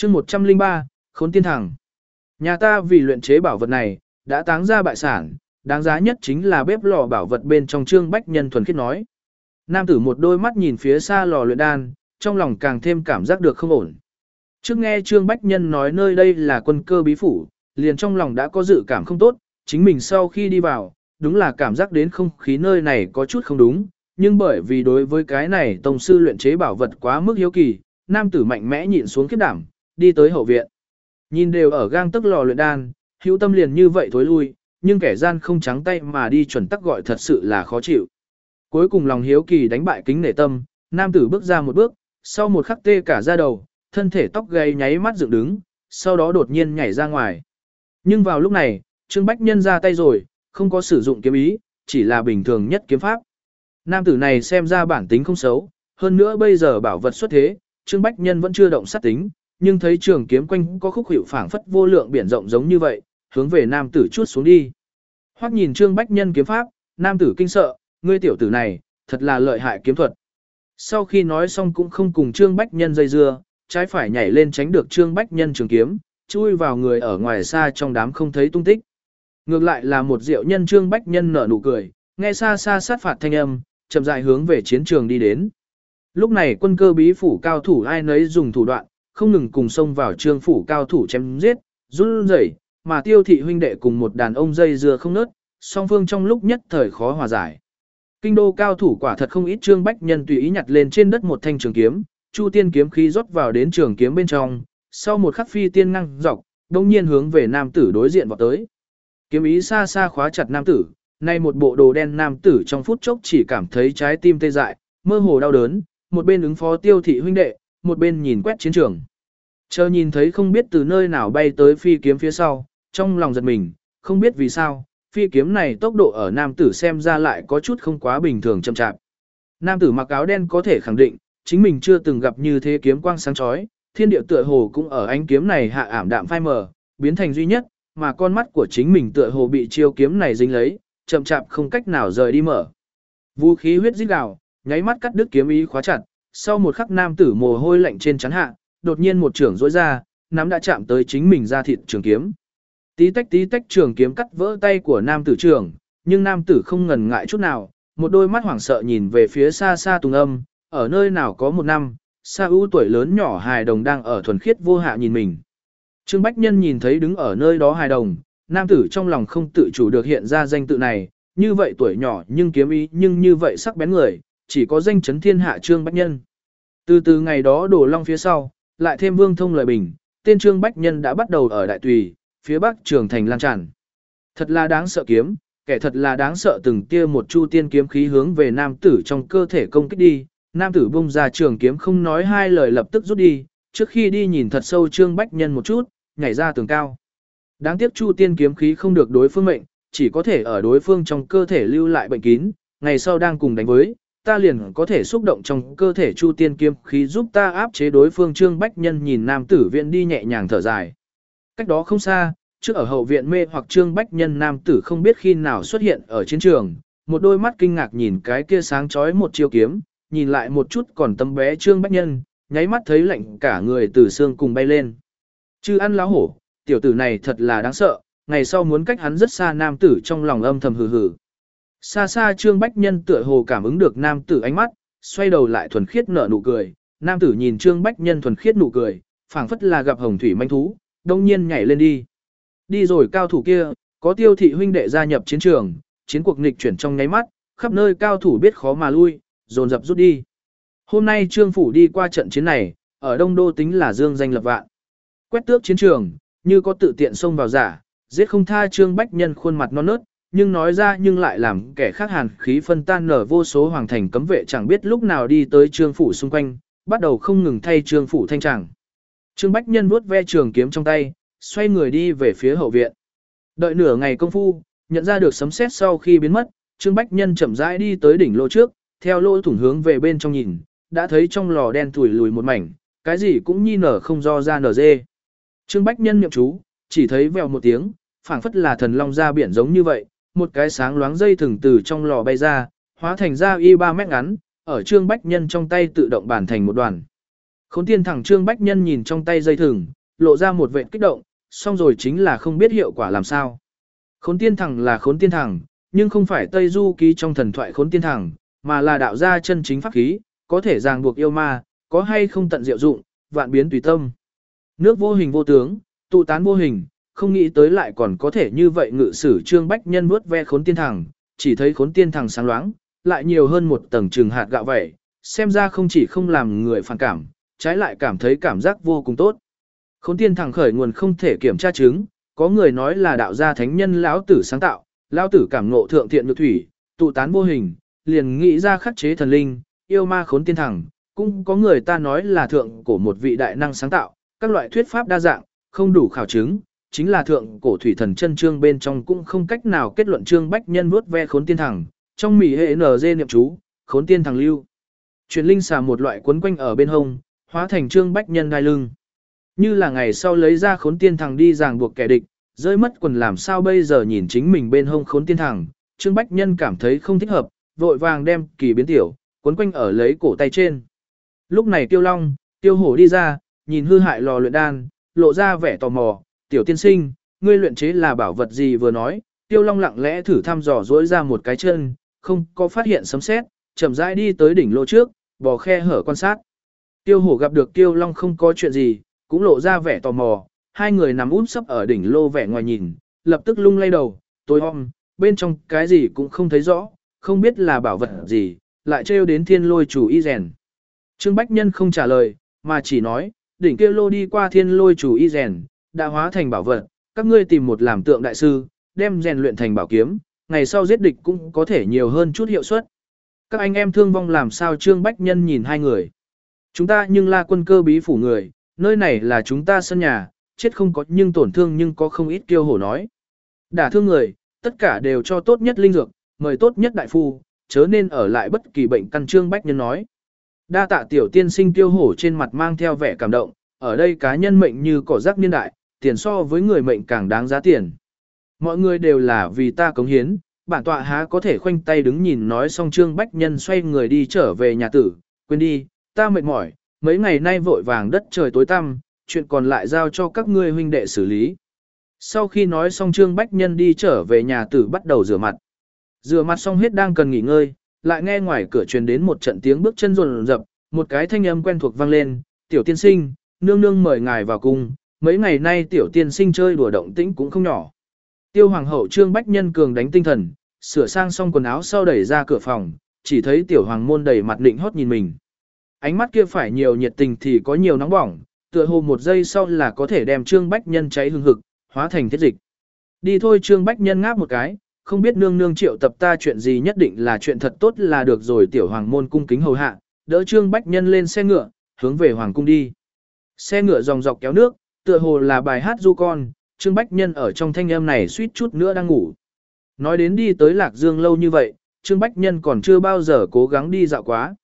chương 103, Khốn Tiên Thẳng. Nhà ta vì luyện chế bảo vật này, đã táng ra bại sản, đáng giá nhất chính là bếp lò bảo vật bên trong. Trương Bách Nhân thuần khiết nói. Nam tử một đôi mắt nhìn phía xa lò luyện đan, trong lòng càng thêm cảm giác được không ổn. Trước nghe Trương Bách Nhân nói nơi đây là Quân Cơ bí phủ, liền trong lòng đã có dự cảm không tốt, chính mình sau khi đi vào, đúng là cảm giác đến không khí nơi này có chút không đúng, nhưng bởi vì đối với cái này tông sư luyện chế bảo vật quá mức hiếu kỳ, nam tử mạnh mẽ nhịn xuống khiếp đảm, đi tới hậu viện. Nhìn đều ở gang tấc lò luyện đan, hữu tâm liền như vậy thối lui, nhưng kẻ gian không trắng tay mà đi chuẩn tắc gọi thật sự là khó chịu. Cuối cùng lòng hiếu kỳ đánh bại kính nể tâm, nam tử bước ra một bước, sau một khắc tê cả da đầu, thân thể tóc gáy nháy mắt dựng đứng, sau đó đột nhiên nhảy ra ngoài. Nhưng vào lúc này, Trương Bách Nhân ra tay rồi, không có sử dụng kiếm ý, chỉ là bình thường nhất kiếm pháp. Nam tử này xem ra bản tính không xấu, hơn nữa bây giờ bảo vật xuất thế, Trương Bách Nhân vẫn chưa động sát tính, nhưng thấy trường kiếm quanh có khúc hiệu phảng phất vô lượng biển rộng giống như vậy, hướng về nam tử chuốt xuống đi. Hoắc nhìn Trương Bách Nhân kiếm pháp, nam tử kinh sợ, ngươi tiểu tử này, thật là lợi hại kiếm thuật. Sau khi nói xong cũng không cùng Trương Bách Nhân dây dưa, trái phải nhảy lên tránh được Trương Bách Nhân trường kiếm, chui vào người ở ngoài xa trong đám không thấy tung tích. Ngược lại là một diệu nhân. Trương Bách Nhân nở nụ cười, nghe xa xa sát phạt thanh âm, chậm rãi hướng về chiến trường đi đến. Lúc này Quân Cơ bí phủ cao thủ ai nấy dùng thủ đoạn, không ngừng cùng xông vào Trương phủ cao thủ chém giết, run rẩy, mà Tiêu thị huynh đệ cùng một đàn ông dây dưa không nớt, song phương trong lúc nhất thời khó hòa giải. Kinh đô cao thủ quả thật không ít. Trương Bách Nhân tùy ý nhặt lên trên đất một thanh trường kiếm, Chu tiên kiếm khí rót vào đến trường kiếm bên trong, sau một khắc phi tiên ngang dọc, đồng nhiên hướng về nam tử đối diện vọt tới. Kiếm ý xa xa khóa chặt nam tử, nay một bộ đồ đen nam tử trong phút chốc chỉ cảm thấy trái tim tê dại, mơ hồ đau đớn, một bên ứng phó Tiêu thị huynh đệ, một bên nhìn quét chiến trường. Chờ nhìn thấy không biết từ nơi nào bay tới phi kiếm phía sau, trong lòng giật mình, không biết vì sao, phi kiếm này tốc độ ở nam tử xem ra lại có chút không quá bình thường chậm chạp. Nam tử mặc áo đen có thể khẳng định, chính mình chưa từng gặp như thế kiếm quang sáng chói, thiên địa tựa hồ cũng ở ánh kiếm này hạ ảm đạm phai mờ, biến thành duy nhất, mà con mắt của chính mình tựa hồ bị chiêu kiếm này dính lấy, chậm chạp không cách nào rời đi mở. Vũ khí huyết rít gào, nháy mắt cắt đứt kiếm ý khóa chặt, sau một khắc nam tử mồ hôi lạnh trên trán hạ, đột nhiên một chưởng rỗi ra, nắm đã chạm tới chính mình ra thịt trường kiếm. Tí tách trường kiếm cắt vỡ tay của nam tử trường, nhưng nam tử không ngần ngại chút nào, một đôi mắt hoảng sợ nhìn về phía xa xa Tùng Âm, ở nơi nào có một năm, Sa ưu tuổi lớn nhỏ hài đồng đang ở thuần khiết vô hạ nhìn mình. Trương Bách Nhân nhìn thấy đứng ở nơi đó hài đồng, nam tử trong lòng không tự chủ được hiện ra danh tự này, như vậy tuổi nhỏ nhưng kiếm ý nhưng như vậy sắc bén người, chỉ có danh chấn thiên hạ Trương Bách Nhân. Từ ngày đó đổ long phía sau, lại thêm Vương Thông lời bình, tên Trương Bách Nhân đã bắt đầu ở Đại Tùy, phía bắc trường thành lan tràn. Thật là đáng sợ kiếm, kẻ thật là đáng sợ. Từng tia một chu tiên kiếm khí hướng về nam tử trong cơ thể công kích đi, nam tử bung ra trường kiếm không nói hai lời lập tức rút đi, trước khi đi nhìn thật sâu Trương Bách Nhân một chút, nhảy ra tường cao. Đáng tiếc chu tiên kiếm khí không được đối phương mệnh, chỉ có thể ở đối phương trong cơ thể lưu lại bệnh kín, ngày sau đang cùng đánh với, ta liền có thể xúc động trong cơ thể chu tiên kiếm khí giúp ta áp chế đối phương. Trương Bách Nhân nhìn nam tử viện đi nhẹ nhàng thở dài. Cách đó không xa, trước ở hậu viện mê hoặc Trương Bách Nhân nam tử không biết khi nào xuất hiện ở chiến trường, một đôi mắt kinh ngạc nhìn cái kia sáng chói một chiêu kiếm, nhìn lại một chút còn tấm bé Trương Bách Nhân, nháy mắt thấy lạnh cả người từ xương cùng bay lên. Chứ ăn láo hổ, tiểu tử này thật là đáng sợ, ngày sau muốn cách hắn rất xa. Nam tử trong lòng âm thầm hừ hừ. Xa xa Trương Bách Nhân tựa hồ cảm ứng được nam tử ánh mắt, xoay đầu lại thuần khiết nở nụ cười. Nam tử nhìn Trương Bách Nhân thuần khiết nụ cười, phảng phất là gặp hồng thủy manh thú, đông nhiên nhảy lên đi. Đi rồi cao thủ kia, có Tiêu thị huynh đệ gia nhập chiến trường, chiến cuộc nghịch chuyển trong nháy mắt, khắp nơi cao thủ biết khó mà lui, dồn dập rút đi. Hôm nay Trương phủ đi qua trận chiến này, ở Đông Đô tính là dương danh lập vạn. Quét tước chiến trường, như có tự tiện xông vào giả, giết không tha. Trương Bách Nhân khuôn mặt non nớt, nhưng nói ra nhưng lại làm kẻ khác hàn khí phân tan. Nở vô số hoàng thành cấm vệ chẳng biết lúc nào đi tới Trương phủ xung quanh, bắt đầu không ngừng thay Trương phủ thanh tràng. Trương Bách Nhân vuốt ve trường kiếm trong tay, xoay người đi về phía hậu viện. Đợi nửa ngày công phu, nhận ra được sấm sét sau khi biến mất, Trương Bách Nhân chậm rãi đi tới đỉnh lô trước, theo lỗ thủng hướng về bên trong nhìn, đã thấy trong lò đen thủi lùi một mảnh, cái gì cũng nhi nở không do ra nở dê. Trương Bách Nhân niệm chú, chỉ thấy vèo một tiếng, phảng phất là thần long ra biển giống như vậy, một cái sáng loáng dây thừng từ trong lò bay ra, hóa thành ra y 3 mét ngắn, ở Trương Bách Nhân trong tay tự động bàn thành một đoàn. Khốn tiên thẳng Trương Bách Nhân nhìn trong tay dây thừng, lộ ra một vệt kích động, xong rồi chính là không biết hiệu quả làm sao. Khốn tiên thẳng là khốn tiên thẳng, nhưng không phải Tây Du ký trong thần thoại khốn tiên thẳng, mà là đạo gia chân chính pháp khí, có thể ràng buộc yêu ma, có hay không tận diệu dụng, vạn biến tùy tâm. Nước vô hình vô tướng, tụ tán vô hình, không nghĩ tới lại còn có thể như vậy ngự sử Trương Bách Nhân vuốt ve khốn tiên thẳng, chỉ thấy khốn tiên thẳng sáng loáng, lại nhiều hơn một tầng trừng hạt gạo vậy, xem ra không chỉ không làm người phản cảm, trái lại cảm thấy cảm giác vô cùng tốt. Khốn tiên thẳng khởi nguồn không thể kiểm tra chứng, có người nói là đạo gia thánh nhân lão tử sáng tạo, lão tử cảm ngộ thượng thiện nhược thủy, tụ tán vô hình, liền nghĩ ra khắc chế thần linh, yêu ma khốn tiên thẳng, cũng có người ta nói là thượng cổ một vị đại năng sáng tạo, các loại thuyết pháp đa dạng, không đủ khảo chứng, chính là thượng cổ thủy thần chân chương bên trong cũng không cách nào kết luận Trương Bách Nhân vuốt ve khốn tiên thẳng, trong mỉ hệ NG niệm chú, khốn tiên thẳng lưu. Truyền linh xà một loại quấn quanh ở bên hông, hóa thành Trương Bách Nhân đai lưng. Như là ngày sau lấy ra khốn tiên thẳng đi ràng buộc kẻ địch, rơi mất quần làm sao bây giờ nhìn chính mình bên hông khốn tiên thẳng, Trương Bách Nhân cảm thấy không thích hợp, vội vàng đem kỳ biến tiểu, quấn quanh ở lấy cổ tay trên. Lúc này Tiêu Long, Tiêu Hổ đi ra, nhìn hư hại lò luyện đan, lộ ra vẻ tò mò, tiểu tiên sinh, ngươi luyện chế là bảo vật gì vừa nói, Tiêu Long lặng lẽ thử thăm dò dỗi ra một cái chân, không có phát hiện sấm sét, chậm rãi đi tới đỉnh lô trước, bò khe hở quan sát. Tiêu Hổ gặp được Tiêu Long không có chuyện gì, cũng lộ ra vẻ tò mò, hai người nằm úp sấp ở đỉnh lô vẻ ngoài nhìn, lập tức lung lay đầu, tối om, bên trong cái gì cũng không thấy rõ, không biết là bảo vật gì, lại trêu đến thiên lôi chủ y rèn. Trương Bách Nhân không trả lời, mà chỉ nói, đỉnh kia lô đi qua thiên lôi chủ y rèn, đã hóa thành bảo vật, các ngươi tìm một làm tượng đại sư, đem rèn luyện thành bảo kiếm, ngày sau giết địch cũng có thể nhiều hơn chút hiệu suất. Các anh em thương vong làm sao Trương Bách Nhân nhìn hai người. Chúng ta nhưng là quân cơ bí phủ người, nơi này là chúng ta sân nhà, chết không có nhưng tổn thương nhưng có không ít Kiêu Hổ nói. Đả thương người, tất cả đều cho tốt nhất linh dược, mời tốt nhất đại phu, chớ nên ở lại bất kỳ bệnh căn Trương Bách Nhân nói. Đa tạ tiểu tiên sinh Kiêu Hổ trên mặt mang theo vẻ cảm động, ở đây cá nhân mệnh như cỏ rác niên đại, tiền so với người mệnh càng đáng giá tiền. Mọi người đều là vì ta cống hiến, bản tọa há có thể khoanh tay đứng nhìn nói xong Trương Bách Nhân xoay người đi trở về nhà tử, quên đi, ta mệt mỏi, mấy ngày nay vội vàng đất trời tối tăm, chuyện còn lại giao cho các ngươi huynh đệ xử lý. Sau khi nói xong Trương Bách Nhân đi trở về nhà tử bắt đầu rửa mặt. Rửa mặt xong hết đang cần nghỉ ngơi, lại nghe ngoài cửa truyền đến một trận tiếng bước chân rồn rập, một cái thanh âm quen thuộc vang lên, tiểu tiên sinh, nương nương mời ngài vào cung, mấy ngày nay tiểu tiên sinh chơi đùa động tĩnh cũng không nhỏ. Tiêu hoàng hậu Trương Bách Nhân cường đánh tinh thần, sửa sang xong quần áo sau đẩy ra cửa phòng, chỉ thấy tiểu hoàng môn đầy mặt định hót nhìn mình. Ánh mắt kia phải nhiều nhiệt tình thì có nhiều nóng bỏng, tựa hồ một giây sau là có thể đem Trương Bách Nhân cháy hừng hực, hóa thành thiết dịch. Đi thôi Trương Bách Nhân ngáp một cái, không biết nương nương triệu tập ta chuyện gì nhất định là chuyện thật tốt là được rồi tiểu hoàng môn cung kính hầu hạ, đỡ Trương Bách Nhân lên xe ngựa, hướng về hoàng cung đi. Xe ngựa dòng dọc kéo nước, tựa hồ là bài hát du con, Trương Bách Nhân ở trong thanh âm này suýt chút nữa đang ngủ. Nói đến đi tới Lạc Dương lâu như vậy, Trương Bách Nhân còn chưa bao giờ cố gắng đi dạo quá.